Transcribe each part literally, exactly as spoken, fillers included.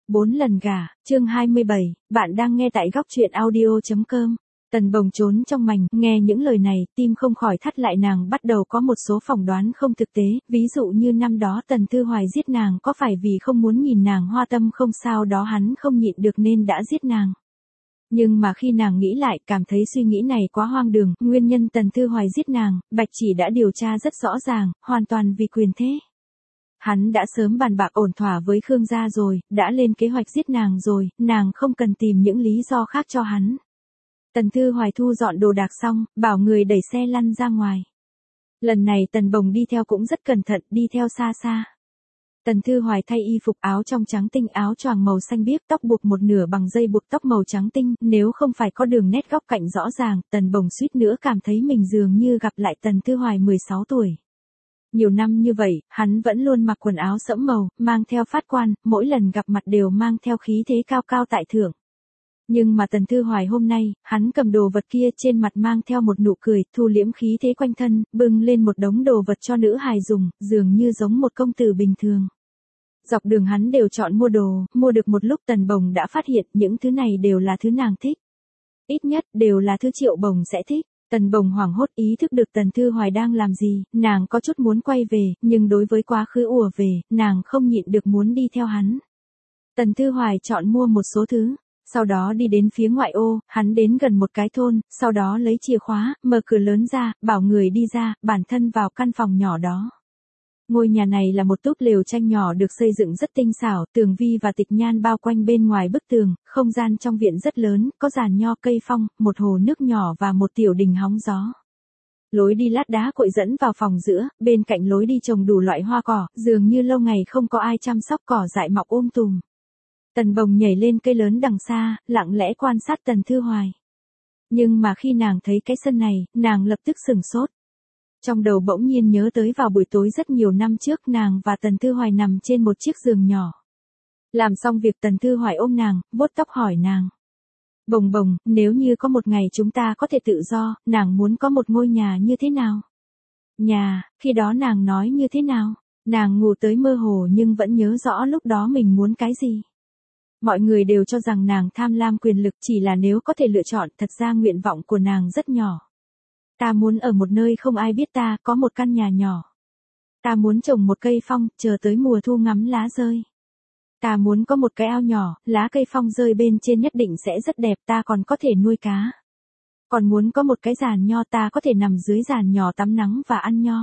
Bốn lần gả, chương hai mươi bảy, bạn đang nghe tại góc truyện audio chấm com. Tần Bồng trốn trong mành, nghe những lời này, tim không khỏi thắt lại, nàng bắt đầu có một số phỏng đoán không thực tế, ví dụ như năm đó Tần Thư Hoài giết nàng có phải vì không muốn nhìn nàng hoa tâm không, sao đó hắn không nhịn được nên đã giết nàng. Nhưng mà khi nàng nghĩ lại, cảm thấy suy nghĩ này quá hoang đường, nguyên nhân Tần Thư Hoài giết nàng, Bạch Chỉ đã điều tra rất rõ ràng, hoàn toàn vì quyền thế. Hắn đã sớm bàn bạc ổn thỏa với Khương gia rồi, đã lên kế hoạch giết nàng rồi, nàng không cần tìm những lý do khác cho hắn. Tần Thư Hoài thu dọn đồ đạc xong, bảo người đẩy xe lăn ra ngoài. Lần này Tần Bồng đi theo cũng rất cẩn thận, đi theo xa xa. Tần Thư Hoài thay y phục áo trong trắng tinh, áo choàng màu xanh biếc, tóc buộc một nửa bằng dây buộc tóc màu trắng tinh, nếu không phải có đường nét góc cạnh rõ ràng, Tần Bồng suýt nữa cảm thấy mình dường như gặp lại Tần Thư Hoài mười sáu tuổi. Nhiều năm như vậy, hắn vẫn luôn mặc quần áo sẫm màu, mang theo phát quan, mỗi lần gặp mặt đều mang theo khí thế cao cao tại thượng. Nhưng mà Tần Thư Hoài hôm nay, hắn cầm đồ vật kia trên mặt mang theo một nụ cười, thu liễm khí thế quanh thân, bưng lên một đống đồ vật cho nữ hài dùng, dường như giống một công tử bình thường. Dọc đường hắn đều chọn mua đồ, mua được một lúc Tần Bồng đã phát hiện những thứ này đều là thứ nàng thích. Ít nhất đều là thứ Triệu Bồng sẽ thích. Tần Bồng hoảng hốt ý thức được Tần Thư Hoài đang làm gì, nàng có chút muốn quay về, nhưng đối với quá khứ ùa về, nàng không nhịn được muốn đi theo hắn. Tần Thư Hoài chọn mua một số thứ, sau đó đi đến phía ngoại ô, hắn đến gần một cái thôn, sau đó lấy chìa khóa, mở cửa lớn ra, bảo người đi ra, bản thân vào căn phòng nhỏ đó. Ngôi nhà này là một túp lều tranh nhỏ được xây dựng rất tinh xảo, tường vi và tịch nhan bao quanh bên ngoài bức tường, không gian trong viện rất lớn, có giàn nho, cây phong, một hồ nước nhỏ và một tiểu đình hóng gió. Lối đi lát đá cội dẫn vào phòng giữa, bên cạnh lối đi trồng đủ loại hoa cỏ, dường như lâu ngày không có ai chăm sóc, cỏ dại mọc um tùm. Tần Bồng nhảy lên cây lớn đằng xa, lặng lẽ quan sát Tần Thư Hoài. Nhưng mà khi nàng thấy cái sân này, nàng lập tức sửng sốt. Trong đầu bỗng nhiên nhớ tới vào buổi tối rất nhiều năm trước nàng và Tần Thư Hoài nằm trên một chiếc giường nhỏ. Làm xong việc Tần Thư Hoài ôm nàng, vuốt tóc hỏi nàng. Bồng Bồng, nếu như có một ngày chúng ta có thể tự do, nàng muốn có một ngôi nhà như thế nào? Nhà, khi đó nàng nói như thế nào? Nàng ngủ tới mơ hồ nhưng vẫn nhớ rõ lúc đó mình muốn cái gì. Mọi người đều cho rằng nàng tham lam quyền lực, chỉ là nếu có thể lựa chọn, thật ra nguyện vọng của nàng rất nhỏ. Ta muốn ở một nơi không ai biết ta, có một căn nhà nhỏ. Ta muốn trồng một cây phong, chờ tới mùa thu ngắm lá rơi. Ta muốn có một cái ao nhỏ, lá cây phong rơi bên trên nhất định sẽ rất đẹp, ta còn có thể nuôi cá. Còn muốn có một cái giàn nho, ta có thể nằm dưới giàn nhỏ tắm nắng và ăn nho.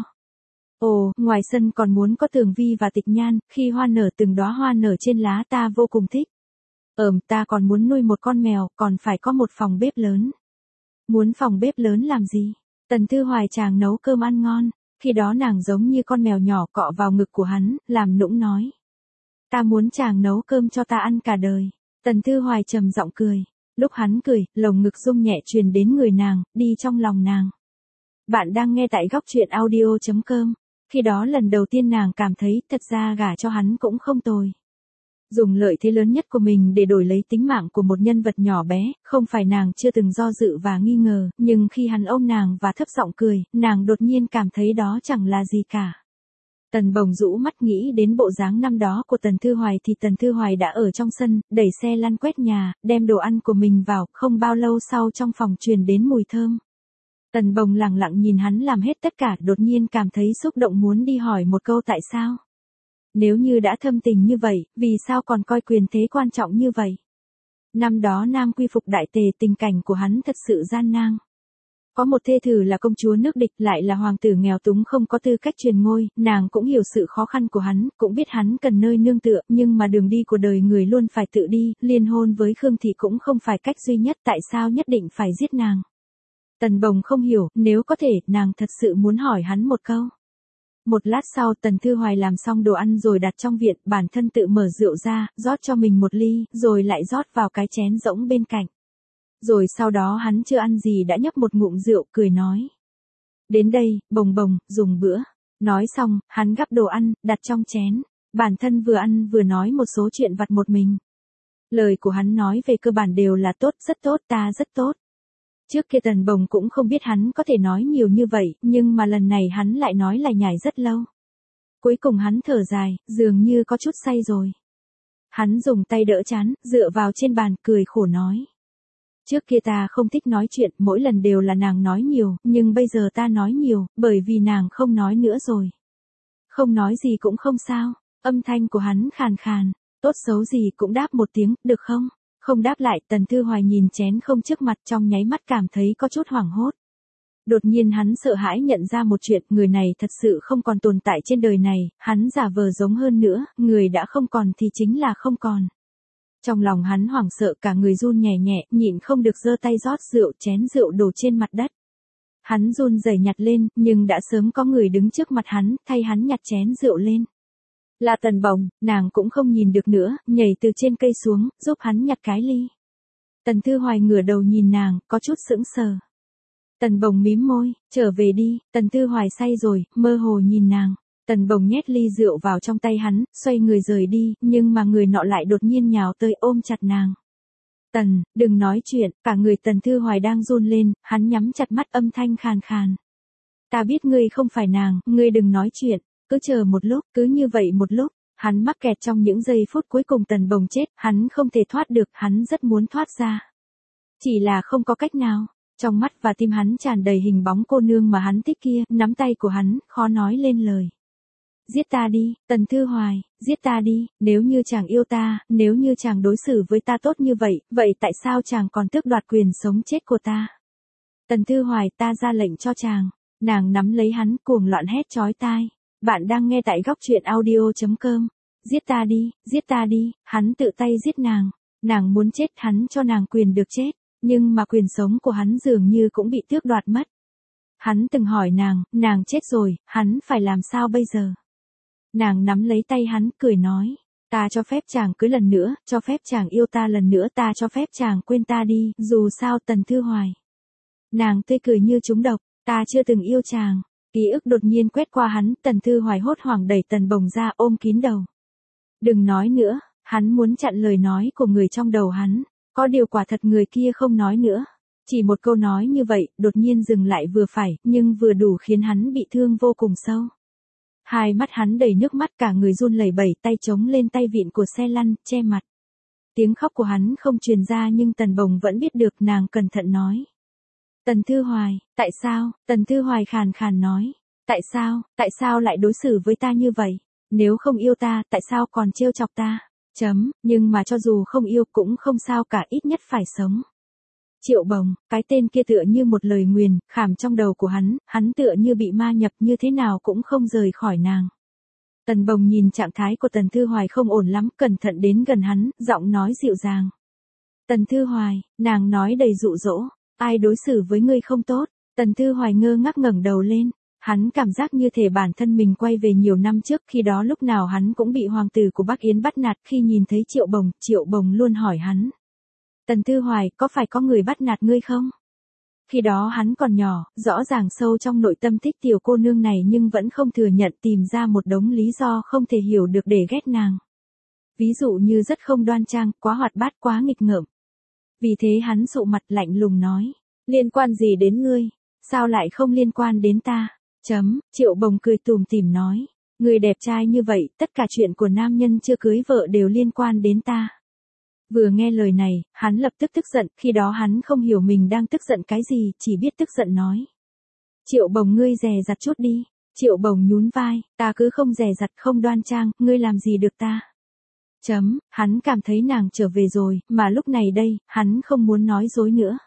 Ồ, ngoài sân còn muốn có tường vi và tịch nhan, khi hoa nở từng đóa hoa nở trên lá, ta vô cùng thích. Ừm, ta còn muốn nuôi một con mèo, còn phải có một phòng bếp lớn. Muốn phòng bếp lớn làm gì? Tần Thư Hoài chàng nấu cơm ăn ngon, khi đó nàng giống như con mèo nhỏ cọ vào ngực của hắn, làm nũng nói. Ta muốn chàng nấu cơm cho ta ăn cả đời. Tần Thư Hoài trầm giọng cười, lúc hắn cười, lồng ngực rung nhẹ truyền đến người nàng, đi trong lòng nàng. Bạn đang nghe tại góc truyện audio chấm com, khi đó lần đầu tiên nàng cảm thấy thật ra gả cho hắn cũng không tồi. Dùng lợi thế lớn nhất của mình để đổi lấy tính mạng của một nhân vật nhỏ bé, không phải nàng chưa từng do dự và nghi ngờ, nhưng khi hắn ôm nàng và thấp giọng cười, nàng đột nhiên cảm thấy đó chẳng là gì cả. Tần Bồng rũ mắt nghĩ đến bộ dáng năm đó của Tần Thư Hoài thì Tần Thư Hoài đã ở trong sân, đẩy xe lăn quét nhà, đem đồ ăn của mình vào, không bao lâu sau trong phòng truyền đến mùi thơm. Tần Bồng lặng lặng nhìn hắn làm hết tất cả, đột nhiên cảm thấy xúc động muốn đi hỏi một câu tại sao. Nếu như đã thâm tình như vậy, vì sao còn coi quyền thế quan trọng như vậy? Năm đó Nam quy phục đại tề, tình cảnh của hắn thật sự gian nan. Có một thê tử là công chúa nước địch, lại là hoàng tử nghèo túng không có tư cách truyền ngôi, nàng cũng hiểu sự khó khăn của hắn, cũng biết hắn cần nơi nương tựa, nhưng mà đường đi của đời người luôn phải tự đi, liên hôn với Khương Thị cũng không phải cách duy nhất, tại sao nhất định phải giết nàng? Tần Bồng không hiểu, nếu có thể, nàng thật sự muốn hỏi hắn một câu. Một lát sau Tần Thư Hoài làm xong đồ ăn rồi đặt trong viện, bản thân tự mở rượu ra, rót cho mình một ly, rồi lại rót vào cái chén rỗng bên cạnh. Rồi sau đó hắn chưa ăn gì đã nhấp một ngụm rượu, cười nói. Đến đây, Bồng Bồng, dùng bữa. Nói xong, hắn gắp đồ ăn, đặt trong chén. Bản thân vừa ăn vừa nói một số chuyện vặt một mình. Lời của hắn nói về cơ bản đều là tốt, rất tốt, ta rất tốt. Trước kia Tần Bồng cũng không biết hắn có thể nói nhiều như vậy, nhưng mà lần này hắn lại nói lải nhải rất lâu. Cuối cùng hắn thở dài, dường như có chút say rồi. Hắn dùng tay đỡ trán, dựa vào trên bàn, cười khổ nói. Trước kia ta không thích nói chuyện, mỗi lần đều là nàng nói nhiều, nhưng bây giờ ta nói nhiều, bởi vì nàng không nói nữa rồi. Không nói gì cũng không sao, âm thanh của hắn khàn khàn, tốt xấu gì cũng đáp một tiếng, được không? Không đáp lại, Tần Thư Hoài nhìn chén không trước mặt trong nháy mắt cảm thấy có chút hoảng hốt. Đột nhiên hắn sợ hãi nhận ra một chuyện, người này thật sự không còn tồn tại trên đời này, hắn giả vờ giống hơn nữa, người đã không còn thì chính là không còn. Trong lòng hắn hoảng sợ cả người run nhẹ nhẹ, nhịn không được giơ tay rót rượu, chén rượu đổ trên mặt đất. Hắn run rẩy nhặt lên, nhưng đã sớm có người đứng trước mặt hắn, thay hắn nhặt chén rượu lên. Là Tần Bồng, nàng cũng không nhìn được nữa, nhảy từ trên cây xuống, giúp hắn nhặt cái ly. Tần Thư Hoài ngửa đầu nhìn nàng, có chút sững sờ. Tần Bồng mím môi, trở về đi, Tần Thư Hoài say rồi, mơ hồ nhìn nàng. Tần Bồng nhét ly rượu vào trong tay hắn, xoay người rời đi, nhưng mà người nọ lại đột nhiên nhào tới ôm chặt nàng. Tần, đừng nói chuyện, cả người Tần Thư Hoài đang run lên, hắn nhắm chặt mắt âm thanh khàn khàn. Ta biết ngươi không phải nàng, ngươi đừng nói chuyện, cứ chờ một lúc, cứ như vậy một lúc, hắn mắc kẹt trong những giây phút cuối cùng Tần Bồng chết, hắn không thể thoát được, hắn rất muốn thoát ra. Chỉ là không có cách nào. Trong mắt và tim hắn tràn đầy hình bóng cô nương mà hắn thích kia, nắm tay của hắn, khó nói lên lời. Giết ta đi, Tần Thư Hoài, giết ta đi, nếu như chàng yêu ta, nếu như chàng đối xử với ta tốt như vậy, vậy tại sao chàng còn tước đoạt quyền sống chết của ta? Tần Thư Hoài, ta ra lệnh cho chàng. Nàng nắm lấy hắn, cuồng loạn hét chói tai. Bạn đang nghe tại góc truyện audio chấm com. Giết ta đi, giết ta đi, hắn tự tay giết nàng. Nàng muốn chết, hắn cho nàng quyền được chết. Nhưng mà quyền sống của hắn dường như cũng bị tước đoạt mất. Hắn từng hỏi nàng, nàng chết rồi, hắn phải làm sao bây giờ? Nàng nắm lấy tay hắn, cười nói, ta cho phép chàng cưới lần nữa, cho phép chàng yêu ta lần nữa, ta cho phép chàng quên ta đi, dù sao Tần Thư Hoài. Nàng tươi cười như trúng độc, ta chưa từng yêu chàng. Ký ức đột nhiên quét qua hắn, Tần Thư Hoài hốt hoảng đẩy Tần Bồng ra ôm kín đầu. Đừng nói nữa, hắn muốn chặn lời nói của người trong đầu hắn. Có điều quả thật người kia không nói nữa. Chỉ một câu nói như vậy, đột nhiên dừng lại vừa phải, nhưng vừa đủ khiến hắn bị thương vô cùng sâu. Hai mắt hắn đầy nước mắt, cả người run lẩy bẩy, tay chống lên tay vịn của xe lăn, che mặt. Tiếng khóc của hắn không truyền ra nhưng Tần Bồng vẫn biết được, nàng cẩn thận nói. Tần Thư Hoài, tại sao? Tần Thư Hoài khàn khàn nói. Tại sao, tại sao lại đối xử với ta như vậy? Nếu không yêu ta, tại sao còn trêu chọc ta? Chấm, nhưng mà cho dù không yêu cũng không sao cả, ít nhất phải sống. Triệu Bồng, cái tên kia tựa như một lời nguyền, khảm trong đầu của hắn, hắn tựa như bị ma nhập, như thế nào cũng không rời khỏi nàng. Tần Bồng nhìn trạng thái của Tần Thư Hoài không ổn lắm, cẩn thận đến gần hắn, giọng nói dịu dàng. Tần Thư Hoài, nàng nói đầy dụ dỗ, ai đối xử với ngươi không tốt? Tần Thư Hoài ngơ ngác ngẩng đầu lên. Hắn cảm giác như thể bản thân mình quay về nhiều năm trước, khi đó lúc nào hắn cũng bị hoàng tử của Bắc Yến bắt nạt, khi nhìn thấy Triệu Bồng, Triệu Bồng luôn hỏi hắn. Tần Thư Hoài, có phải có người bắt nạt ngươi không? Khi đó hắn còn nhỏ, rõ ràng sâu trong nội tâm thích tiểu cô nương này nhưng vẫn không thừa nhận, tìm ra một đống lý do không thể hiểu được để ghét nàng. Ví dụ như rất không đoan trang, quá hoạt bát, quá nghịch ngợm. Vì thế hắn sụ mặt lạnh lùng nói. Liên quan gì đến ngươi? Sao lại không liên quan đến ta? Chấm, Triệu Bồng cười tủm tỉm nói. Người đẹp trai như vậy, tất cả chuyện của nam nhân chưa cưới vợ đều liên quan đến ta. Vừa nghe lời này, hắn lập tức tức giận, khi đó hắn không hiểu mình đang tức giận cái gì, chỉ biết tức giận nói. Triệu Bồng, ngươi dè dặt chút đi. Triệu Bồng nhún vai, ta cứ không dè dặt, không đoan trang, ngươi làm gì được ta. Chấm, hắn cảm thấy nàng trở về rồi, mà lúc này đây, hắn không muốn nói dối nữa.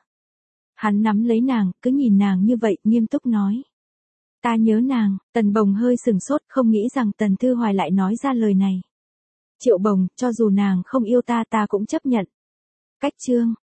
Hắn nắm lấy nàng, cứ nhìn nàng như vậy, nghiêm túc nói. Ta nhớ nàng. Tần Bồng hơi sừng sốt, không nghĩ rằng Tần Thư Hoài lại nói ra lời này. Triệu Bồng, cho dù nàng không yêu ta ta cũng chấp nhận. Cách chương.